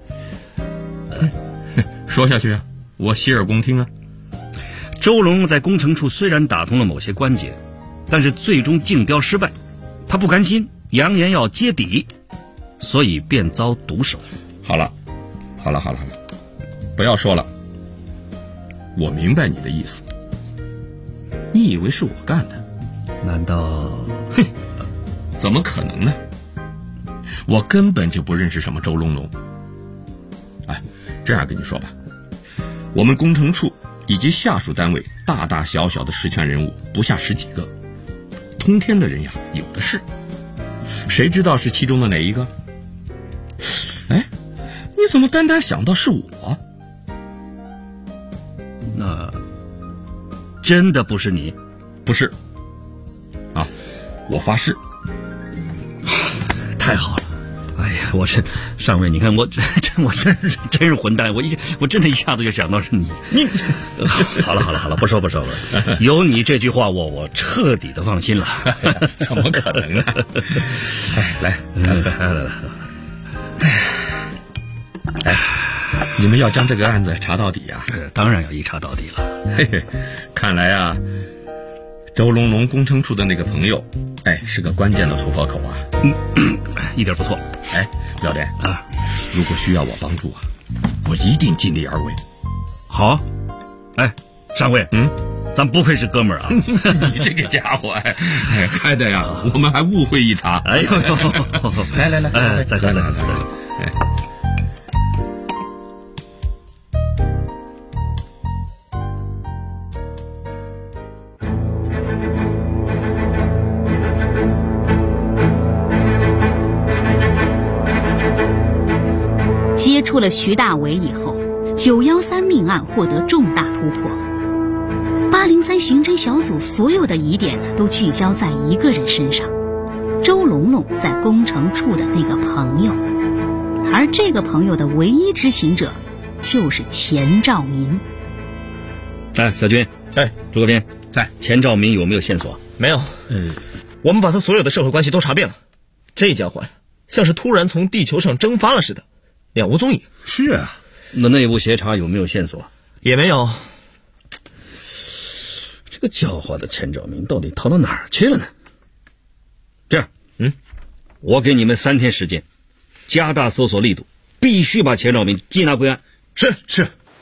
说下去啊，我洗耳恭听啊。 周龙龙在工程处虽然打通了某些关节，但是最终竞标失败，他不甘心，扬言要揭底，所以便遭毒手。 好了，不要说了，我明白你的意思。你以为是我干的？ 难道？ 哼，怎么可能呢？我根本就不认识什么周龙龙。哎，这样跟你说吧，我们工程处以及下属单位大大小小的实权人物不下10几个，通天的人呀有的是，谁知道是其中的哪一个？哎，你怎么单单想到是我？ 那真的不是你？ 不是啊，我发誓。 太好了！哎呀，我这上尉，你看我真是混蛋，我真的一下子就想到是你。好了，不说了。有你这句话，我彻底的放心了。 怎么可能呢？来，你们要将这个案子查到底啊？ 当然要一查到底了。 嘿嘿，看来啊，周龙龙工程处的那个朋友，是个关键的突破口啊。 一点不错。 廖连啊，如果需要我帮助啊，我一定尽力而为。 好，上尉，咱不愧是哥们儿啊！ 你这个家伙，害得呀，我们还误会一茬。 哎呦，来，再喝。 接触了徐大伟以后，913命案获得重大突破。803刑侦小组所有的疑点都聚焦在一个人身上，周龙龙在工程处的那个朋友，而这个朋友的唯一知情者就是钱兆民。 小军，朱国斌在。钱兆民有没有线索？ 没有。我们把他所有的社会关系都查遍了，这家伙呀，像是突然从地球上蒸发了似的，了无踪影。 是啊，那内部协查有没有线索？ 也没有。 这个狡猾的钱兆民到底逃到哪儿去了呢？这样，我给你们3天时间，加大搜索力度，必须把钱兆民缉拿归案。 是。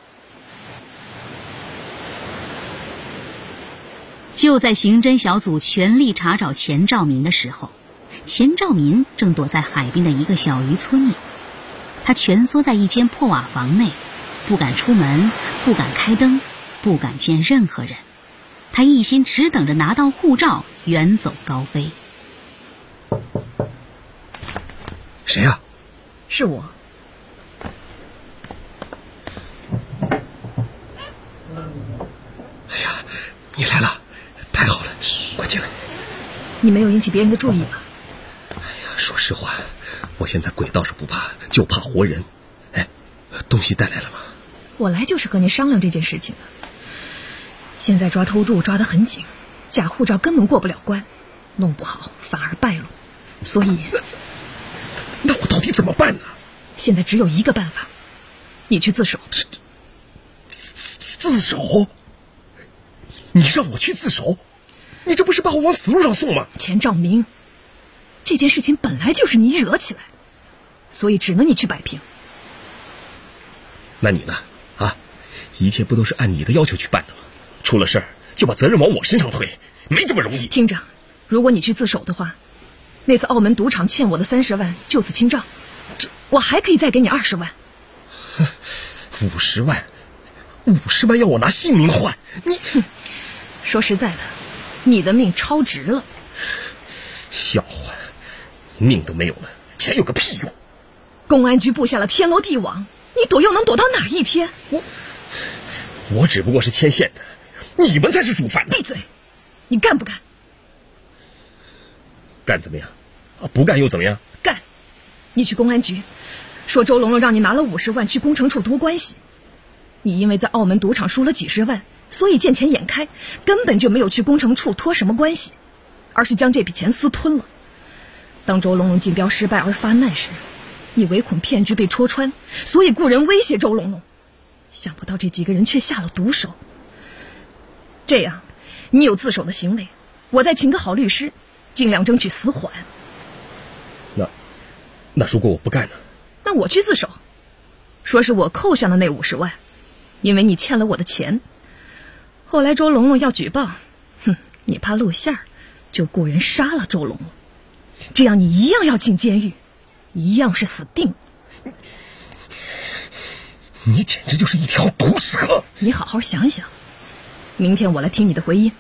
就在刑侦小组全力查找钱兆民的时候，钱兆民正躲在海边的一个小渔村里。他蜷缩在一间破瓦房内，不敢出门，不敢开灯，不敢见任何人。他一心只等着拿到护照，远走高飞。 谁呀？ 是我。 哎呀，你来了，太好了，快进来。 你没有引起别人的注意吧？ 哎呀，说实话，我现在鬼道上不怕，就怕活人。哎，东西带来了吗？ 我来就是和您商量这件事情的。现在抓偷渡抓得很紧，假护照根本过不了关，弄不好反而败露。所以， 那我到底怎么办呢？ 现在只有一个办法，你去自首。 自首？你让我去自首？你这不是把我往死路上送吗？ 钱兆明，这件事情本来就是你惹起来，所以只能你去摆平。 那你呢？啊，一切不都是按你的要求去办的吗？出了事儿就把责任往我身上推，没这么容易。 听着，如果你去自首的话，那次澳门赌场欠我的30万就此清账，我还可以再给你20万。 50万，50万要我拿性命换？你说实在的，你的命超值了。 笑话，命都没有了，钱有个屁用！ 公安局布下了天罗地网，你躲又能躲到哪一天？ 我只不过是牵线的，你们才是主犯。 闭嘴！你干不干？ 干怎么样？啊，不干又怎么样？ 干！你去公安局，说周龙龙让你拿了50万去工程处托关系。你因为在澳门赌场输了几十万，所以见钱眼开，根本就没有去工程处托什么关系，而是将这笔钱私吞了。当周龙龙竞标失败而发难时，你唯恐骗局被戳穿，所以雇人威胁周龙龙。想不到这几个人却下了毒手。这样，你有自首的行为，我再请个好律师，尽量争取死缓。 那如果我不干呢？ 那我去自首，说是我扣下了那50万，因为你欠了我的钱。后来周龙龙要举报，你怕露馅儿，就雇人杀了周龙龙，这样你一样要进监狱，一样是死定。 你简直就是一条毒蛇！ 你好好想想，明天我来听你的回音。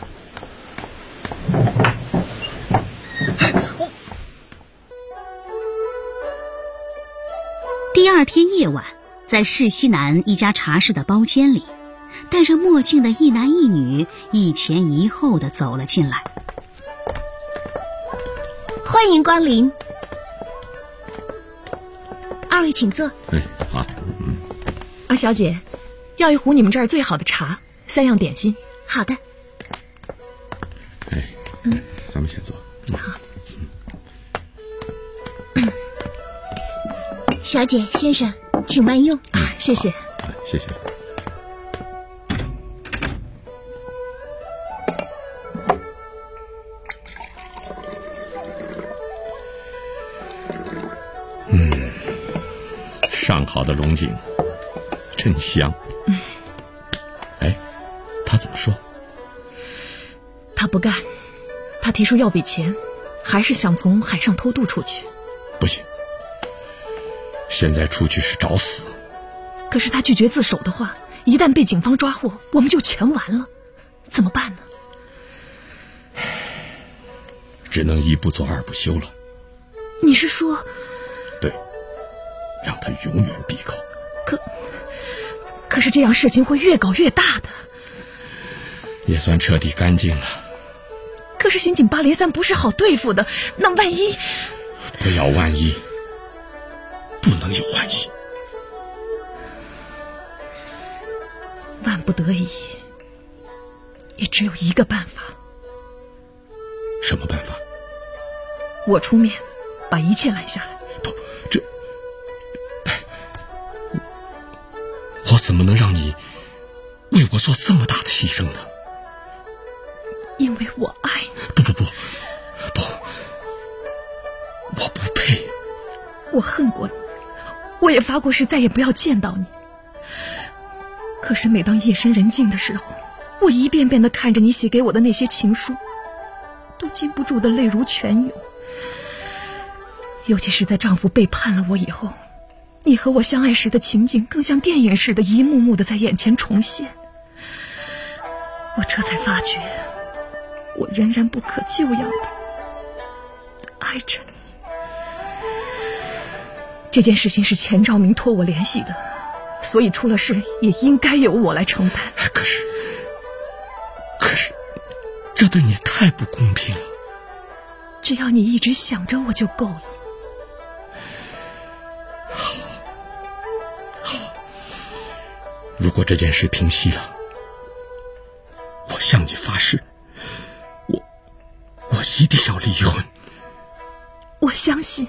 第二天夜晚，在市西南一家茶室的包间里，戴着墨镜的一男一女一前一后地走了进来。 欢迎光临，二位请坐。 好。 阿小姐，要一壶你们这儿最好的茶，3样点心。 好的。 咱们先坐。 好。 小姐先生，请慢用。 谢谢。 谢谢。 上好的龙井，真香。哎，他怎么说？ 他不干，他提出要笔钱，还是想从海上偷渡出去。 不行，现在出去是找死。 可是他拒绝自首的话，一旦被警方抓获，我们就全完了，怎么办呢？ 只能一不做二不休了。 你是说？ 对，让他永远闭口。 可是这样事情会越搞越大的。 也算彻底干净了。 可是刑警803不是好对付的，那万一…… 不要万一，不能有万一。 万不得已，也只有一个办法。 什么办法？ 我出面，把一切拦下来。 我怎么能让你为我做这么大的牺牲呢？ 因为我爱你。不，我不配。 我恨过你，我也发过誓再也不要见到你。可是每当夜深人静的时候， 我一遍遍地看着你写给我的那些情书，都禁不住的泪如泉涌。尤其是在丈夫背叛了我以后，你和我相爱时的情景更像电影似的一幕幕的在眼前重现。我这才发觉，我仍然不可救药的爱着你。这件事情是钱兆明托我联系的，所以出了事也应该由我来承担。 可是这对你太不公平了。 只要你一直想着我就够了。 好，如果这件事平息了，我向你发誓，我一定要离婚。 我相信。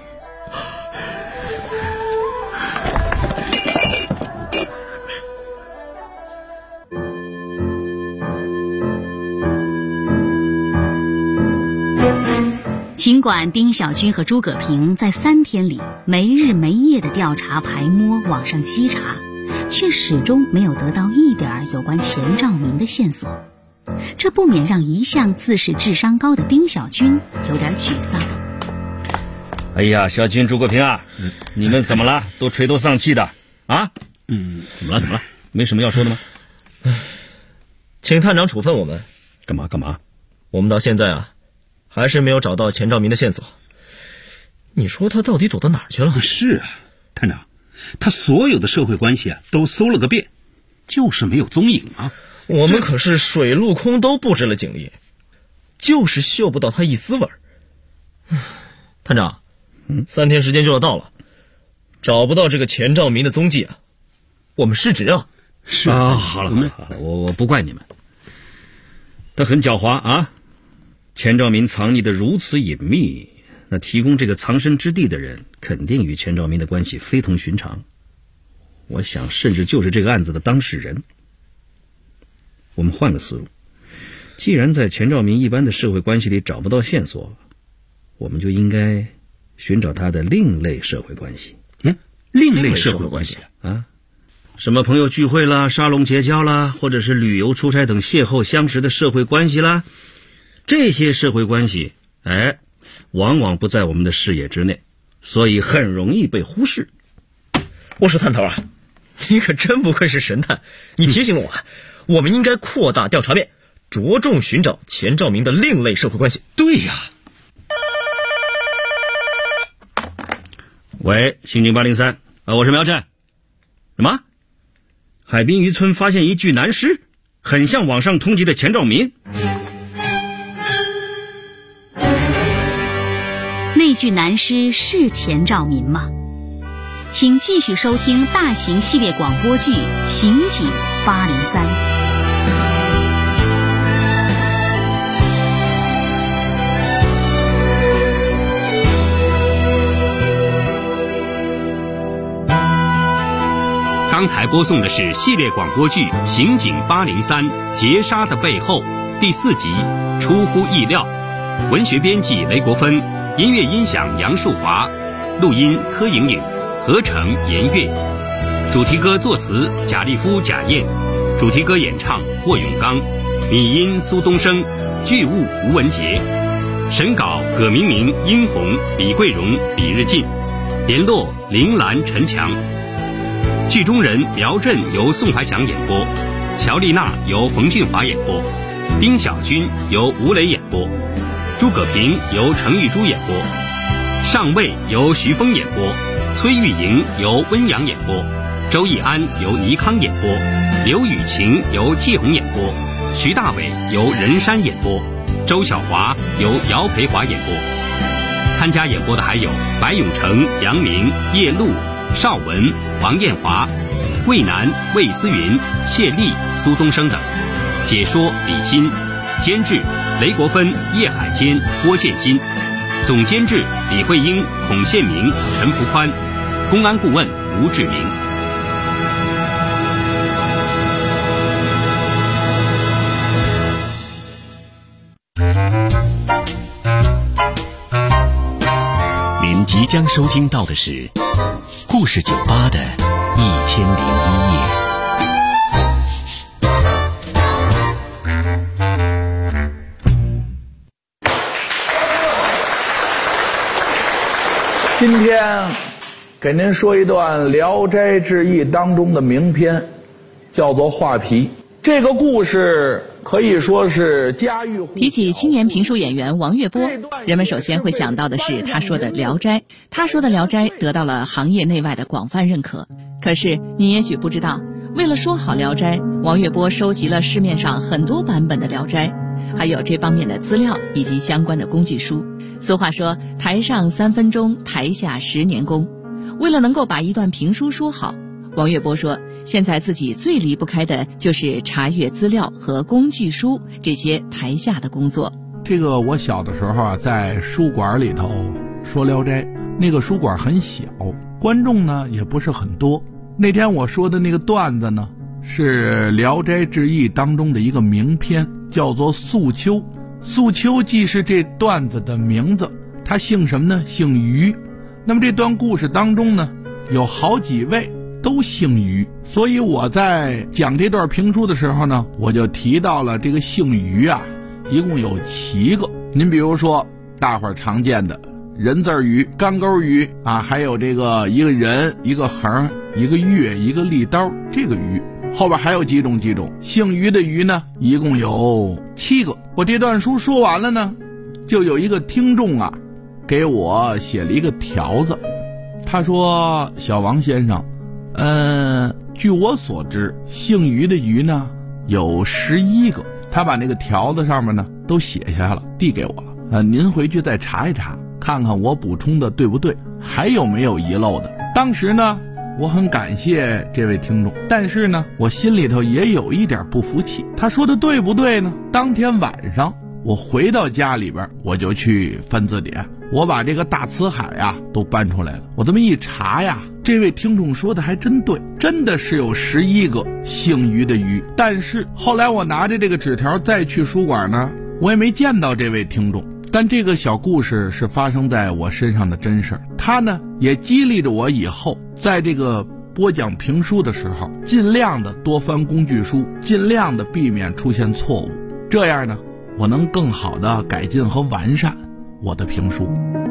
尽管丁小军和诸葛平在3天里没日没夜地调查排摸，网上稽查，却始终没有得到一点有关钱兆明的线索，这不免让一向自视智商高的丁小军有点沮丧。 哎呀，小军、诸葛平啊，你们怎么了？都垂头丧气的啊？怎么了？没什么要说的吗？ 请探长处分我们。 干嘛？ 我们到现在啊，还是没有找到钱兆明的线索。你说他到底躲到哪儿去了？ 是啊，探长，他所有的社会关系啊都搜了个遍，就是没有踪影啊。 我们可是水陆空都布置了警力，就是嗅不到他一丝味儿。探长，3天时间就要到了，找不到这个钱兆明的踪迹啊，我们失职啊。 是啊，好了，我不怪你们。他很狡猾啊，钱兆明藏匿的如此隐秘，那提供这个藏身之地的人肯定与钱兆明的关系非同寻常。我想甚至就是这个案子的当事人。我们换个思路，既然在钱兆明一般的社会关系里找不到线索，我们就应该寻找他的另类社会关系。 另类社会关系啊，什么朋友聚会啦、沙龙结交啦，或者是旅游出差等邂逅相识的社会关系啦，这些社会关系往往不在我们的视野之内，所以很容易被忽视。 我说探头啊，你可真不愧是神探，你提醒了我，我们应该扩大调查面，着重寻找钱兆明的另类社会关系。 对呀。 喂，刑警803我是苗震。什么？海滨渔村发现一具男尸，很像网上通缉的钱兆明。 那具男尸是钱兆明吗？请继续收听大型系列广播剧《刑警803》。 刚才播送的是系列广播剧《刑警803劫杀的背后》第4集《出乎意料》，文学编辑雷国芬，音乐音响杨树华，录音柯莹莹，合成严月，主题歌作词贾立夫、贾燕，主题歌演唱霍永刚，拟音苏东升，剧务吴文杰，审稿葛明明、殷红、李桂荣、李日进，联络林兰、陈强。剧中人苗震由宋怀强演播，乔丽娜由冯俊华演播，丁小军由吴磊演播，诸葛平由程玉珠演播，上尉由徐峰演播，崔玉莹由温阳演播，周义安由倪康演播，刘雨晴由季红演播，徐大伟由任山演播，周小华由姚培华演播。参加演播的还有白永成、杨明、叶璐、邵文、王艳华、魏楠、魏思云、谢丽、苏东升等。解说李欣，监制雷国芬、叶海坚、郭建新，总监制李慧英、孔宪明、陈福宽，公安顾问吴志明。 您即将收听到的是故事酒吧的1001夜。 给您说一段《聊斋志异》当中的名篇，叫做《画皮》。这个故事可以说是家喻户晓。 提起青年评书演员王月波，人们首先会想到的是他说的《聊斋》。他说的《聊斋》得到了行业内外的广泛认可。可是你也许不知道，为了说好《聊斋》，王月波收集了市面上很多版本的《聊斋》，还有这方面的资料以及相关的工具书。俗话说，台上3分钟，台下10年功。为了能够把一段评书说好，王月波说，现在自己最离不开的就是查阅资料和工具书这些台下的工作。 这个我小的时候啊，在书馆里头说《聊斋》，那个书馆很小，观众呢也不是很多。那天我说的那个段子呢，是《聊斋志异》当中的一个名篇，叫做《素秋》。素秋既是这段子的名字，他姓什么呢？姓于。那么这段故事当中呢，有好几位都姓于，所以我在讲这段评书的时候呢，我就提到了这个姓于啊，一共有7个。您比如说大伙儿常见的人字鱼、干钩鱼啊，还有这个一个人、一个横、一个月、一个利刀，这个鱼后边还有几种。姓于的鱼呢，一共有7个。我这段书说完了呢，就有一个听众啊给我写了一个条子，他说：“小王先生，据我所知，姓于的于呢有11个。”他把那个条子上面呢都写下来了，递给我了。您回去再查一查，看看我补充的对不对，还有没有遗漏的。当时呢，我很感谢这位听众，但是呢，我心里头也有一点不服气。他说的对不对呢？当天晚上我回到家里边，我就去翻字典，我把这个大辞海啊都搬出来了。我这么一查呀，这位听众说的还真对，真的是有11个姓于的于。但是后来我拿着这个纸条再去书馆呢，我也没见到这位听众。但这个小故事是发生在我身上的真事儿，它呢也激励着我以后在这个播讲评书的时候，尽量的多翻工具书，尽量的避免出现错误，这样呢我能更好的改进和完善我的评书。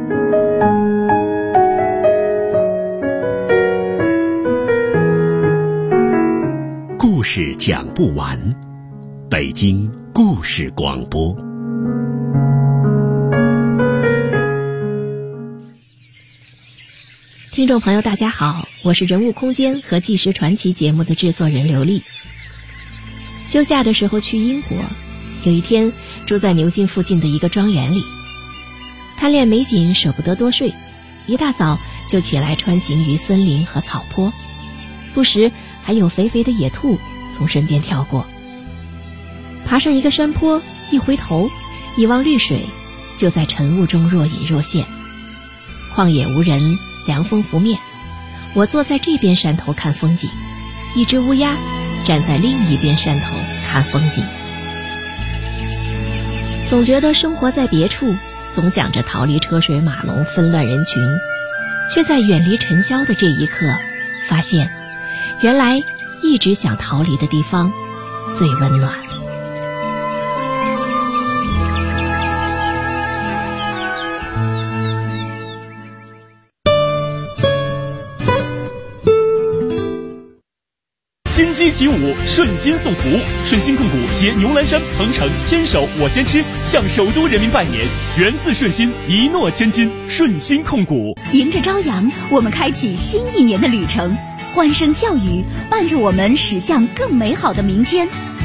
故事讲不完，北京故事广播。 听众朋友大家好，我是人物空间和纪实传奇节目的制作人刘丽。休假的时候去英国，有一天住在牛津附近的一个庄园里，贪恋美景舍不得多睡，一大早就起来穿行于森林和草坡，不时还有肥肥的野兔从身边跳过。爬上一个山坡，一回头一望绿水，就在晨雾中若隐若现。旷野无人，凉风拂面，我坐在这边山头看风景，一只乌鸦站在另一边山头看风景。总觉得生活在别处，总想着逃离车水马龙纷乱人群，却在远离尘嚣的这一刻发现，原来一直想逃离的地方最温暖。 金鸡起舞，顺心送福。顺心控股携牛栏山、鹏城牵手我先吃，向首都人民拜年。源自顺心，一诺千金。顺心控股， 迎着朝阳，我们开启新一年的旅程，欢声笑语伴着我们驶向更美好的明天。